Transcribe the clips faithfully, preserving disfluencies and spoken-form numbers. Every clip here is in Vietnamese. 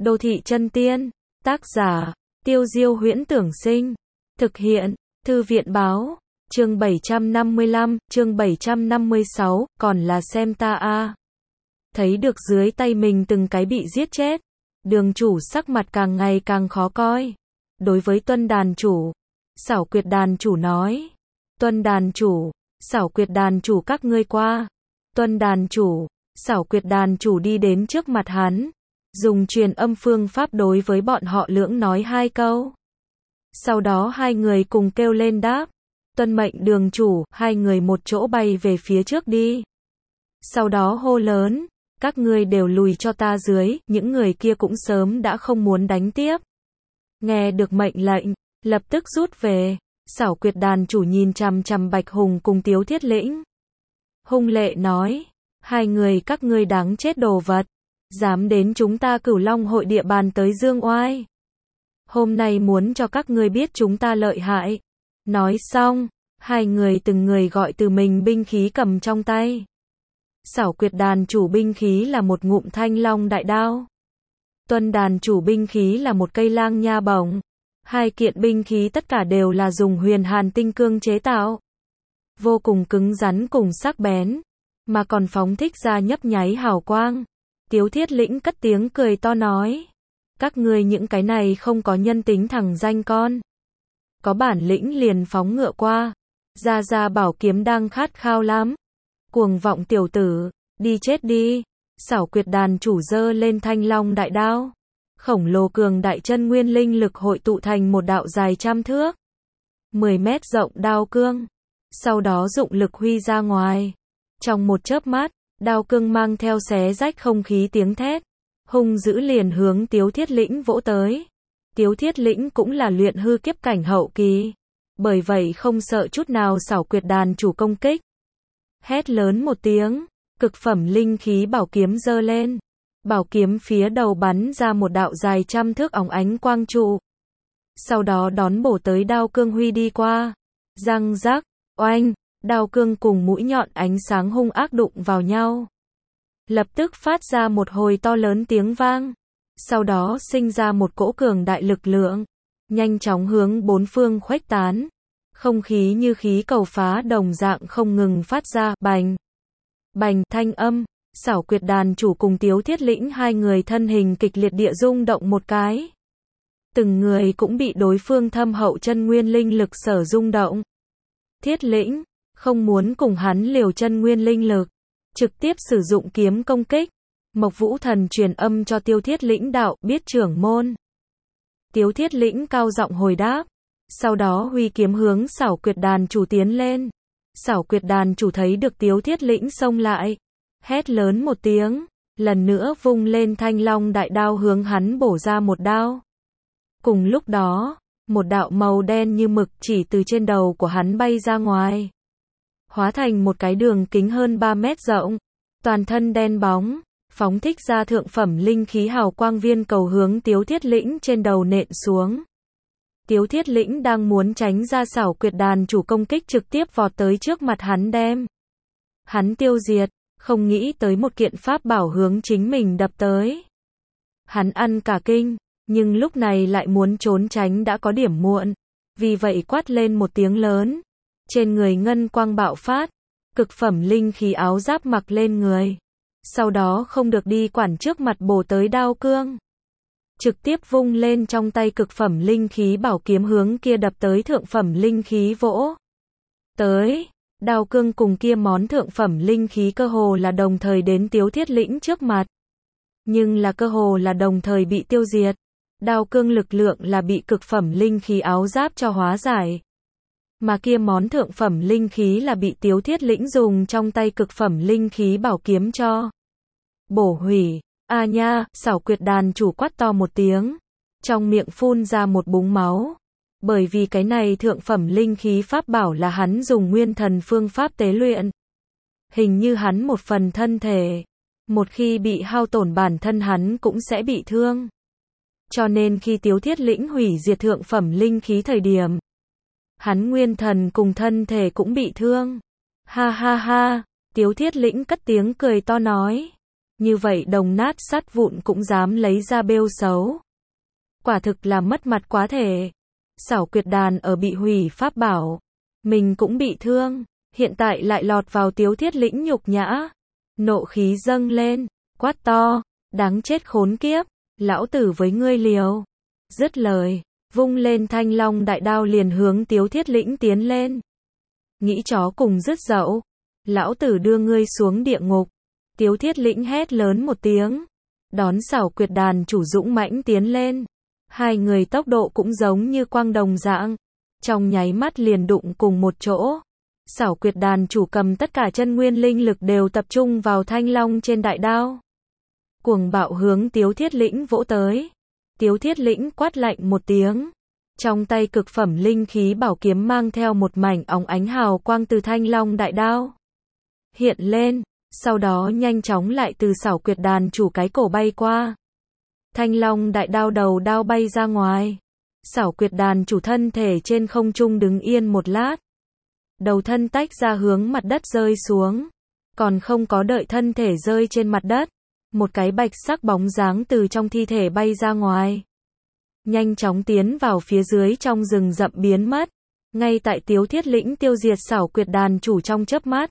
Đô thị chân tiên, tác giả, Tiêu Diêu Huyễn Tưởng Sinh, thực hiện, Thư viện Báo, chương bảy trăm năm mươi lăm, chương bảy trăm năm mươi sáu, còn là xem ta a. Thấy được dưới tay mình từng cái bị giết chết, đường chủ sắc mặt càng ngày càng khó coi. Đối với Tuân đàn chủ, Xảo Quyệt đàn chủ nói, Tuân đàn chủ, Xảo Quyệt đàn chủ các ngươi qua. Tuân đàn chủ, Xảo Quyệt đàn chủ đi đến trước mặt hắn, dùng truyền âm phương pháp đối với bọn họ lưỡng nói hai câu. Sau đó hai người cùng kêu lên đáp, tuân mệnh đường chủ, hai người một chỗ bay về phía trước đi. Sau đó hô lớn, các ngươi đều lùi cho ta dưới, những người kia cũng sớm đã không muốn đánh tiếp. Nghe được mệnh lệnh, lập tức rút về. Xảo Quyệt đàn chủ nhìn chằm chằm Bạch Hùng cùng Tiếu Thiết Lĩnh. Hung lệ nói, hai người các ngươi đáng chết đồ vật, dám đến chúng ta Cửu Long hội địa bàn tới dương oai. Hôm nay muốn cho các ngươi biết chúng ta lợi hại. Nói xong, hai người từng người gọi từ mình binh khí cầm trong tay. Xảo Quyệt đàn chủ binh khí là một ngụm thanh long đại đao. Tuân đàn chủ binh khí là một cây lang nha bổng. Hai kiện binh khí tất cả đều là dùng huyền hàn tinh cương chế tạo. Vô cùng cứng rắn cùng sắc bén, mà còn phóng thích ra nhấp nháy hào quang. Tiếu Thiết Lĩnh cất tiếng cười to nói, các ngươi những cái này không có nhân tính thằng danh con. Có bản lĩnh liền phóng ngựa qua. Gia Gia bảo kiếm đang khát khao lắm. Cuồng vọng tiểu tử, đi chết đi. Xảo Quyệt đàn chủ giơ lên thanh long đại đao. Khổng lồ cường đại chân nguyên linh lực hội tụ thành một đạo dài trăm thước, mười mét rộng đao cương. Sau đó dụng lực huy ra ngoài. Trong một chớp mắt, đao cương mang theo xé rách không khí tiếng thét, hung dữ liền hướng Tiếu Thiết Lĩnh vỗ tới. Tiếu Thiết Lĩnh cũng là luyện hư kiếp cảnh hậu kỳ, bởi vậy không sợ chút nào Xảo Quyệt đàn chủ công kích. Hét lớn một tiếng, cực phẩm linh khí bảo kiếm giơ lên. Bảo kiếm phía đầu bắn ra một đạo dài trăm thước óng ánh quang trụ. Sau đó đón bổ tới đao cương huy đi qua. Răng rắc, oanh, đao cương cùng mũi nhọn ánh sáng hung ác đụng vào nhau. Lập tức phát ra một hồi to lớn tiếng vang. Sau đó sinh ra một cỗ cường đại lực lượng, nhanh chóng hướng bốn phương khuếch tán. Không khí như khí cầu phá đồng dạng không ngừng phát ra bành, bành thanh âm. Xảo Quyệt đàn chủ cùng Tiếu Thiết Lĩnh hai người thân hình kịch liệt địa rung động một cái. Từng người cũng bị đối phương thâm hậu chân nguyên linh lực sở rung động. Thiết Lĩnh không muốn cùng hắn liều chân nguyên linh lực, trực tiếp sử dụng kiếm công kích. Mộc Vũ Thần truyền âm cho Tiêu Thiết Lĩnh đạo, biết trưởng môn. Tiếu Thiết Lĩnh cao giọng hồi đáp, sau đó huy kiếm hướng Xảo Quyệt đàn chủ tiến lên. Xảo Quyệt đàn chủ thấy được Tiếu Thiết Lĩnh xông lại, hét lớn một tiếng, lần nữa vung lên thanh long đại đao hướng hắn bổ ra một đao. Cùng lúc đó, một đạo màu đen như mực chỉ từ trên đầu của hắn bay ra ngoài, hóa thành một cái đường kính hơn ba mét rộng, toàn thân đen bóng, phóng thích ra thượng phẩm linh khí hào quang viên cầu hướng Tiếu Thiết Lĩnh trên đầu nện xuống. Tiếu Thiết Lĩnh đang muốn tránh ra Xảo Quyệt đàn chủ công kích trực tiếp vọt tới trước mặt hắn đem hắn tiêu diệt. Không nghĩ tới một kiện pháp bảo hướng chính mình đập tới. Hắn ăn cả kinh, nhưng lúc này lại muốn trốn tránh đã có điểm muộn. Vì vậy quát lên một tiếng lớn. Trên người ngân quang bạo phát, cực phẩm linh khí áo giáp mặc lên người. Sau đó không được đi quản trước mặt bổ tới đao cương. Trực tiếp vung lên trong tay cực phẩm linh khí bảo kiếm hướng kia đập tới thượng phẩm linh khí vỗ tới. Đao cương cùng kia món thượng phẩm linh khí cơ hồ là đồng thời đến Tiếu Thiết Lĩnh trước mặt. Nhưng là cơ hồ là đồng thời bị tiêu diệt. Đao cương lực lượng là bị cực phẩm linh khí áo giáp cho hóa giải. Mà kia món thượng phẩm linh khí là bị Tiếu Thiết Lĩnh dùng trong tay cực phẩm linh khí bảo kiếm cho bổ hủy. A nha, Xảo Quyệt đàn chủ quát to một tiếng, trong miệng phun ra một búng máu. Bởi vì cái này thượng phẩm linh khí pháp bảo là hắn dùng nguyên thần phương pháp tế luyện. Hình như hắn một phần thân thể, một khi bị hao tổn bản thân hắn cũng sẽ bị thương. Cho nên khi Tiếu Thiết Lĩnh hủy diệt thượng phẩm linh khí thời điểm, hắn nguyên thần cùng thân thể cũng bị thương. Ha ha ha, Tiếu Thiết Lĩnh cất tiếng cười to nói, như vậy đồng nát sắt vụn cũng dám lấy ra bêu xấu. Quả thực là mất mặt quá thể. Xảo Quyệt Đàn ở bị hủy pháp bảo, mình cũng bị thương, hiện tại lại lọt vào Tiếu Thiết Lĩnh nhục nhã. Nộ khí dâng lên, quát to, đáng chết khốn kiếp, lão tử với ngươi liều. Dứt lời, vung lên Thanh Long đại đao liền hướng Tiếu Thiết Lĩnh tiến lên. Nghĩ chó cùng dứt dậu, lão tử đưa ngươi xuống địa ngục. Tiếu Thiết Lĩnh hét lớn một tiếng, đón Xảo Quyệt Đàn chủ dũng mãnh tiến lên. Hai người tốc độ cũng giống như quang đồng dạng, trong nháy mắt liền đụng cùng một chỗ. Xảo Quyệt Đàn chủ cầm tất cả chân nguyên linh lực đều tập trung vào Thanh Long trên đại đao. Cuồng bạo hướng Tiếu Thiết Lĩnh vỗ tới. Tiếu Thiết Lĩnh quát lạnh một tiếng. Trong tay cực phẩm linh khí bảo kiếm mang theo một mảnh óng ánh hào quang từ Thanh Long đại đao hiện lên, sau đó nhanh chóng lại từ Xảo Quyệt Đàn chủ cái cổ bay qua. Thanh Long đại đao đầu đao bay ra ngoài. Xảo Quyệt Đàn chủ thân thể trên không trung đứng yên một lát. Đầu thân tách ra hướng mặt đất rơi xuống. Còn không có đợi thân thể rơi trên mặt đất, một cái bạch sắc bóng dáng từ trong thi thể bay ra ngoài. Nhanh chóng tiến vào phía dưới trong rừng rậm biến mất. Ngay tại Tiếu Thiết Lĩnh tiêu diệt Xảo Quyệt Đàn chủ trong chớp mắt.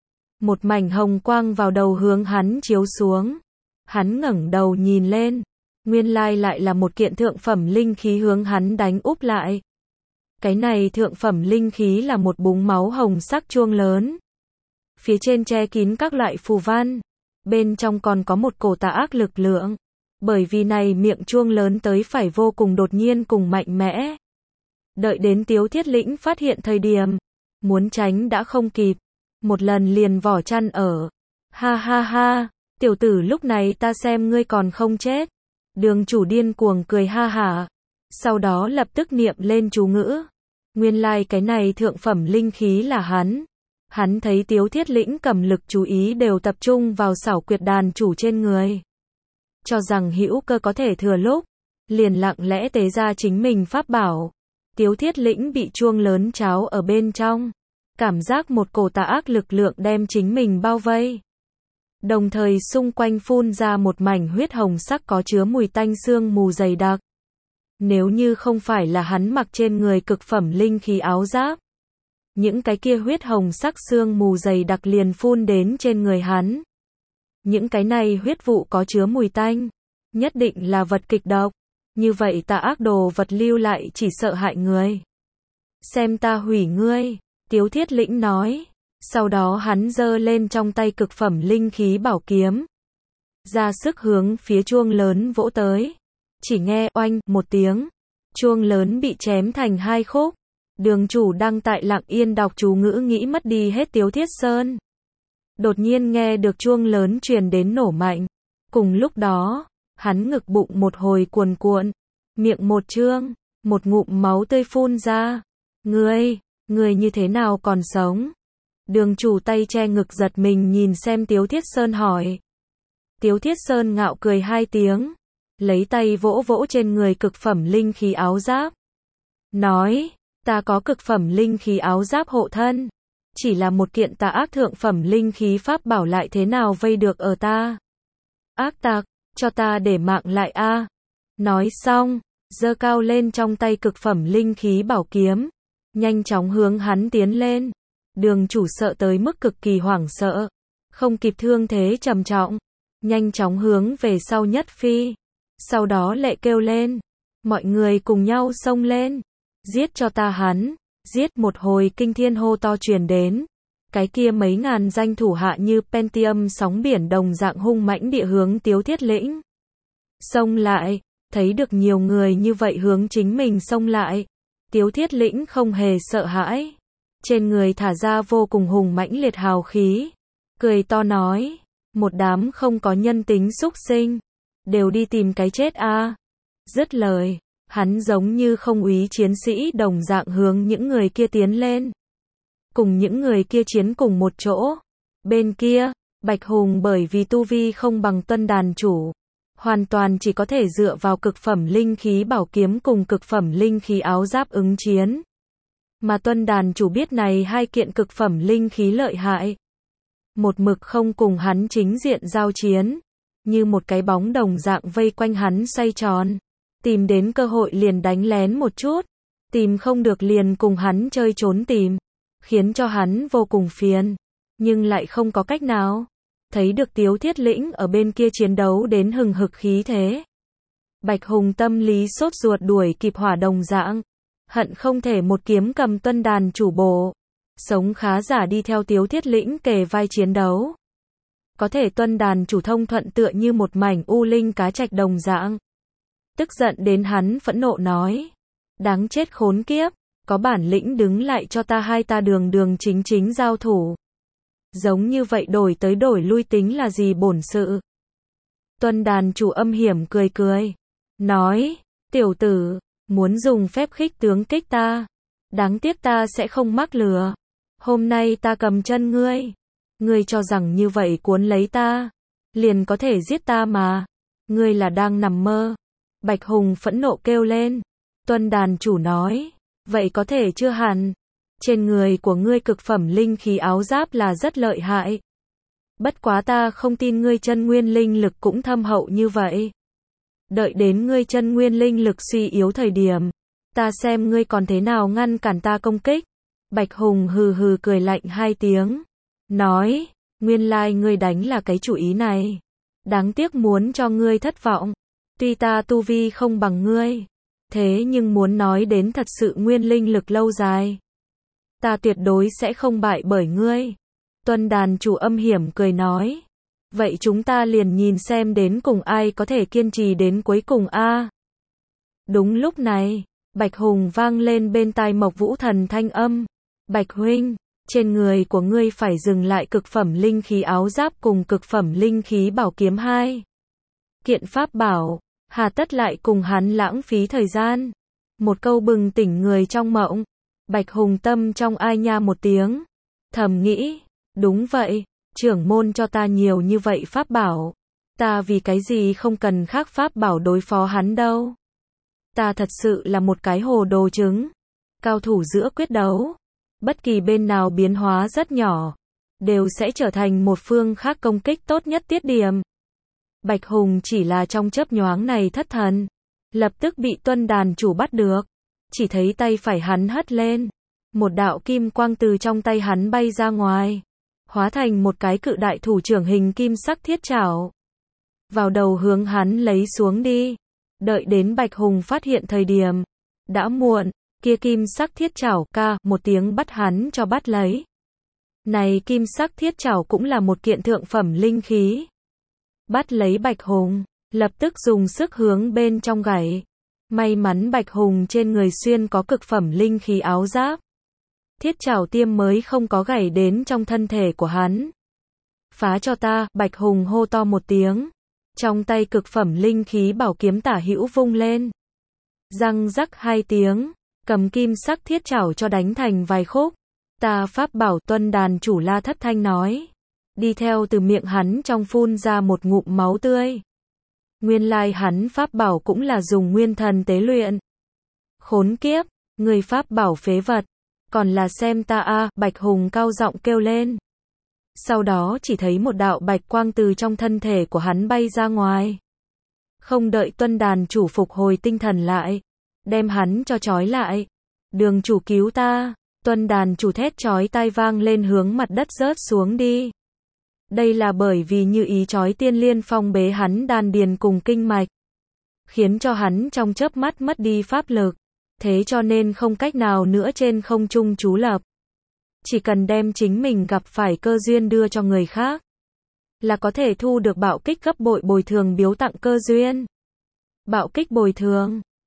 Một mảnh hồng quang vào đầu hướng hắn chiếu xuống. Hắn ngẩng đầu nhìn lên. Nguyên lai lại là một kiện thượng phẩm linh khí hướng hắn đánh úp lại. Cái này thượng phẩm linh khí là một búng máu hồng sắc chuông lớn. Phía trên che kín các loại phù văn. Bên trong còn có một cổ tà ác lực lượng. Bởi vì này miệng chuông lớn tới phải vô cùng đột nhiên cùng mạnh mẽ. Đợi đến Tiếu Thiết Lĩnh phát hiện thời điểm, muốn tránh đã không kịp. Một lần liền vỏ chăn ở. Ha ha ha, tiểu tử lúc này ta xem ngươi còn không chết. Đường chủ điên cuồng cười ha hả. Sau đó lập tức niệm lên chú ngữ. Nguyên lai like cái này thượng phẩm linh khí là hắn. Hắn thấy Tiếu Thiết Lĩnh cầm lực chú ý đều tập trung vào Xảo Quyệt Đàn chủ trên người. Cho rằng hữu cơ có thể thừa lúc. Liền lặng lẽ tế ra chính mình pháp bảo. Tiếu Thiết Lĩnh bị chuông lớn cháo ở bên trong. Cảm giác một cổ tà ác lực lượng đem chính mình bao vây. Đồng thời xung quanh phun ra một mảnh huyết hồng sắc có chứa mùi tanh sương mù dày đặc. Nếu như không phải là hắn mặc trên người cực phẩm linh khí áo giáp, những cái kia huyết hồng sắc sương mù dày đặc liền phun đến trên người hắn. Những cái này huyết vụ có chứa mùi tanh, nhất định là vật kịch độc. Như vậy tà ác đồ vật lưu lại chỉ sợ hại người. Xem ta hủy ngươi, Tiếu Thiết Lĩnh nói. Sau đó hắn giơ lên trong tay cực phẩm linh khí bảo kiếm. Ra sức hướng phía chuông lớn vỗ tới. Chỉ nghe oanh một tiếng. Chuông lớn bị chém thành hai khúc. Đường chủ đang tại lặng yên đọc chú ngữ nghĩ mất đi hết Tiếu Thiết Sơn. Đột nhiên nghe được chuông lớn truyền đến nổ mạnh. Cùng lúc đó, hắn ngực bụng một hồi cuồn cuộn. Miệng một trương, một ngụm máu tươi phun ra. Ngươi, ngươi như thế nào còn sống? Đường chủ tay che ngực giật mình nhìn xem Tiếu Thiết Sơn hỏi. Tiếu Thiết Sơn ngạo cười hai tiếng. Lấy tay vỗ vỗ trên người cực phẩm linh khí áo giáp. Nói, ta có cực phẩm linh khí áo giáp hộ thân. Chỉ là một kiện tà ác thượng phẩm linh khí pháp bảo lại thế nào vây được ở ta. Ác tặc, cho ta để mạng lại a. Nói xong, giơ cao lên trong tay cực phẩm linh khí bảo kiếm. Nhanh chóng hướng hắn tiến lên. Đường chủ sợ tới mức cực kỳ hoảng sợ. Không kịp thương thế trầm trọng. Nhanh chóng hướng về sau nhất phi. Sau đó lệ kêu lên. Mọi người cùng nhau xông lên. Giết cho ta hắn. Giết một hồi kinh thiên hô to truyền đến. Cái kia mấy ngàn danh thủ hạ như Pentium sóng biển đồng dạng hung mãnh địa hướng Tiếu Thiết Lĩnh. Xông lại. Thấy được nhiều người như vậy hướng chính mình xông lại. Tiếu Thiết Lĩnh không hề sợ hãi. Trên người thả ra vô cùng hùng mãnh liệt hào khí. Cười to nói. Một đám không có nhân tính xúc sinh. Đều đi tìm cái chết a. À. Dứt lời. Hắn giống như không úy chiến sĩ đồng dạng hướng những người kia tiến lên. Cùng những người kia chiến cùng một chỗ. Bên kia, Bạch Hùng bởi vì tu vi không bằng Tuân đàn chủ. Hoàn toàn chỉ có thể dựa vào cực phẩm linh khí bảo kiếm cùng cực phẩm linh khí áo giáp ứng chiến. Mà Tuân đàn chủ biết này hai kiện cực phẩm linh khí lợi hại. Một mực không cùng hắn chính diện giao chiến. như một cái bóng đồng dạng vây quanh hắn xoay tròn. Tìm đến cơ hội liền đánh lén một chút, tìm không được liền cùng hắn chơi trốn tìm, khiến cho hắn vô cùng phiền, nhưng lại không có cách nào. Thấy được Tiếu Thiết Lĩnh ở bên kia chiến đấu đến hừng hực khí thế. Bạch Hùng tâm lý sốt ruột đuổi kịp hỏa đồng dạng, hận không thể một kiếm cầm Tuân đàn chủ bổ. Sống khá giả đi theo Tiếu Thiết Lĩnh kề vai chiến đấu. Có thể Tuân đàn chủ thông thuận tựa như một mảnh u linh cá trạch đồng dạng. Tức giận đến hắn phẫn nộ nói. Đáng chết khốn kiếp, có bản lĩnh đứng lại cho ta hai ta đường đường chính chính giao thủ. Giống như vậy đổi tới đổi lui tính là gì bổn sự. Tuân đàn chủ âm hiểm cười cười. Nói, tiểu tử, muốn dùng phép khích tướng kích ta. Đáng tiếc ta sẽ không mắc lừa. Hôm nay ta cầm chân ngươi. Ngươi cho rằng như vậy cuốn lấy ta, liền có thể giết ta mà. Ngươi là đang nằm mơ. Bạch Hùng phẫn nộ kêu lên. Tuân đàn chủ nói, vậy có thể chưa hẳn. Trên người của ngươi cực phẩm linh khí áo giáp là rất lợi hại. Bất quá ta không tin ngươi chân nguyên linh lực cũng thâm hậu như vậy. Đợi đến ngươi chân nguyên linh lực suy yếu thời điểm, ta xem ngươi còn thế nào ngăn cản ta công kích. Bạch Hùng hừ hừ cười lạnh hai tiếng. Nói, nguyên lai ngươi đánh là cái chủ ý này. Đáng tiếc muốn cho ngươi thất vọng. Tuy ta tu vi không bằng ngươi, thế nhưng muốn nói đến thật sự nguyên linh lực lâu dài, ta tuyệt đối sẽ không bại bởi ngươi. Tuân đàn chủ âm hiểm cười nói. Vậy chúng ta liền nhìn xem đến cùng ai có thể kiên trì đến cuối cùng a. Đúng lúc này, Bạch Hùng vang lên bên tai Mộc Vũ Thần thanh âm. Bạch huynh, trên người của ngươi phải dừng lại cực phẩm linh khí áo giáp cùng cực phẩm linh khí bảo kiếm hai kiện pháp bảo, hà tất lại cùng hắn lãng phí thời gian. Một câu bừng tỉnh người trong mộng. Bạch Hùng tâm trong ai nha một tiếng, thầm nghĩ, đúng vậy, trưởng môn cho ta nhiều như vậy pháp bảo, ta vì cái gì không cần khác pháp bảo đối phó hắn đâu. Ta thật sự là một cái hồ đồ trứng. Cao thủ giữa quyết đấu, bất kỳ bên nào biến hóa rất nhỏ, đều sẽ trở thành một phương khác công kích tốt nhất tiết điểm. Bạch Hùng chỉ là trong chớp nhoáng này thất thần, lập tức bị Tuân đàn chủ bắt được. Chỉ thấy tay phải hắn hất lên, một đạo kim quang từ trong tay hắn bay ra ngoài, hóa thành một cái cự đại thủ trưởng hình kim sắc thiết trảo, vào đầu hướng hắn lấy xuống đi. Đợi đến Bạch Hùng phát hiện thời điểm, đã muộn, kia kim sắc thiết trảo ca một tiếng bắt hắn cho bắt lấy. Này kim sắc thiết trảo cũng là một kiện thượng phẩm linh khí. Bắt lấy Bạch Hùng, lập tức dùng sức hướng bên trong gảy. May mắn Bạch Hùng trên người xuyên có cực phẩm linh khí áo giáp, thiết trảo tiêm mới không có gảy đến trong thân thể của hắn. Phá cho ta, Bạch Hùng hô to một tiếng. Trong tay cực phẩm linh khí bảo kiếm tả hữu vung lên. Răng rắc hai tiếng, cầm kim sắc thiết trảo cho đánh thành vài khúc. Ta pháp bảo. Tuân đàn chủ La thất thanh nói. Đi theo từ miệng hắn trong phun ra một ngụm máu tươi. Nguyên lai hắn pháp bảo cũng là dùng nguyên thần tế luyện. Khốn kiếp, người pháp bảo phế vật, còn là xem ta a. Bạch Hùng cao giọng kêu lên. Sau đó chỉ thấy một đạo bạch quang từ trong thân thể của hắn bay ra ngoài. Không đợi Tuân đàn chủ phục hồi tinh thần lại, đem hắn cho trói lại. Đường chủ cứu ta. Tuân đàn chủ thét chói tai vang lên hướng mặt đất rớt xuống đi. Đây là bởi vì như ý chói tiên liên phong bế hắn đan điền cùng kinh mạch, khiến cho hắn trong chớp mắt mất đi pháp lực, thế cho nên không cách nào nữa trên không trung trú lập. Chỉ cần đem chính mình gặp phải cơ duyên đưa cho người khác, là có thể thu được bạo kích gấp bội bồi thường biếu tặng cơ duyên. Bạo kích bồi thường